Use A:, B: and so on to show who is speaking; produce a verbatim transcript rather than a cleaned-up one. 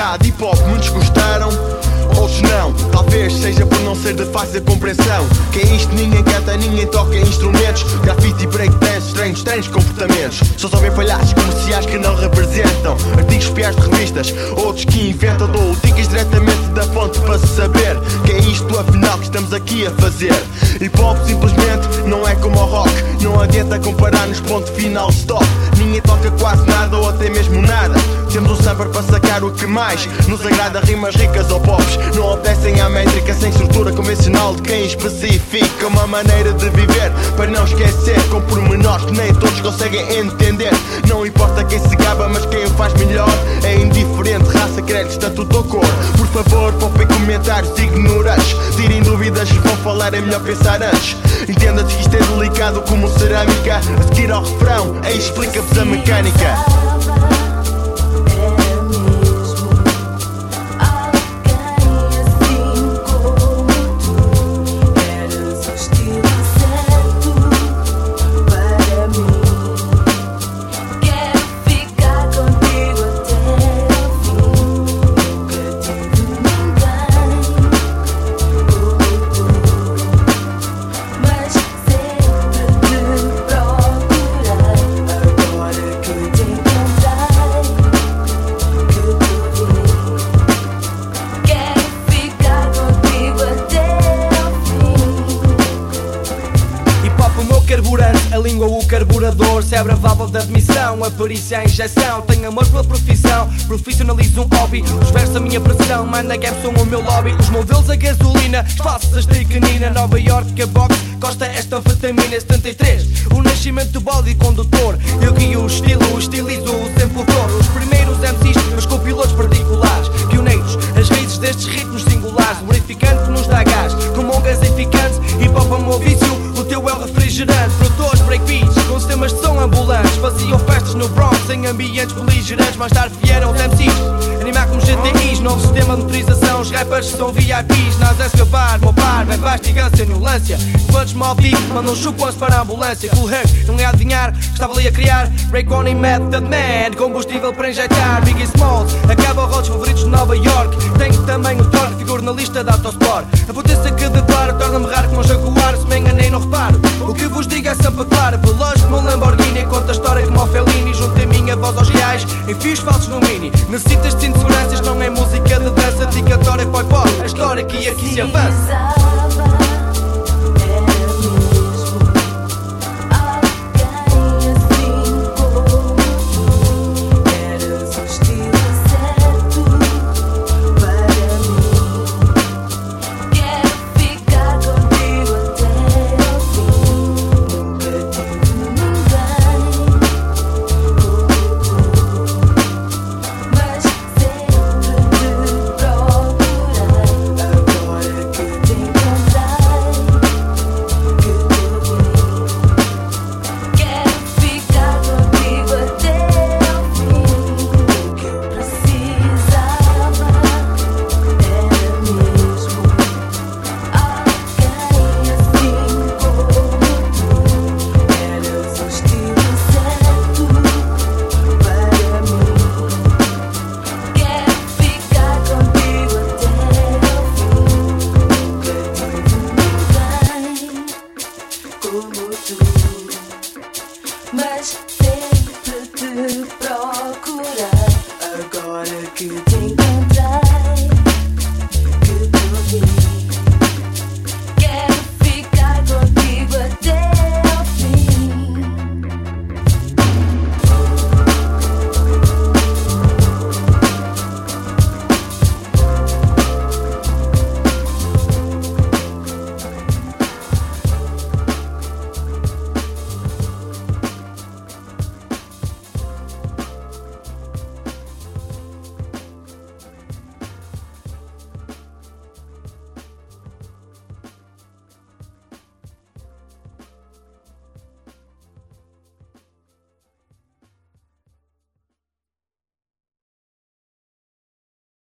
A: significado. Hip hop muitos gostaram, outros não. Talvez seja por não ser de fácil compreensão. Que é isto, ninguém canta, ninguém toca instrumentos. Grafite e breakdance, estranhos, estranhos comportamentos. Só sabem palhaços comerciais que não representam. Artigos piais de revistas, outros que inventam. Dou dicas diretamente da fonte para saber que é isto afinal que estamos aqui a fazer. Hip hop simplesmente não é como o rock. Não adianta comparar-nos, ponto final, stop. Ninguém toca quase nada ou até mesmo nada. Temos um sampler para sacar o que mais nos agrada. Rimas ricas ou pops não obedecem à métrica, sem estrutura convencional de quem especifica uma maneira de viver, para não esquecer com pormenores que nem todos conseguem entender. Não importa quem se gaba, mas quem o faz melhor é indiferente, raça, crédito, estatuto ou cor. Por favor, poupem comentários ignorantes. Tirem dúvidas, vão falar, é melhor pensar antes. Entenda-se que isto é delicado como cerâmica. A seguir ao refrão, aí explica-vos a mecânica.
B: A língua, o carburador, se abre a válvula da admissão, a perícia, a injeção. Tenho amor pela profissão, profissionalizo um hobby. Os versos a minha pressão, manda gap, são o meu lobby. Os modelos a gasolina, falsas de canina. Nova York, a box, Costa esta vitamina setenta e três. O nascimento do body condutor. Eu guio o estilo, estilizo o tempo todo. Os primeiros M Cs, mas com pilotos particulares. Pioneiros, as raízes destes ritmos singulares. Lubrificante que nos dá gás, com mongas eficantes. Hip hop é o meu vício, o teu é o refrigerante. Produtores, breakbeats, com sistemas de som ambulantes. Faziam festas no Bronx em ambientes beligerantes. Mais tarde vieram os M Cs, animar como G T Is. Novo sistema de motorização, os rappers são V I Ps. Nas a escavar, meu par, vem vastigância, violência. Quantos mal vi, mandam chupas para a ambulância. Cool Herc, não é adivinhar, estava ali a criar Break on in Method Man, combustível para injetar. Biggie Smalls, acaba rodos favoritos de Nova York. Tenho também o torque, figuro na lista da Autosport. A potência que declara torna-me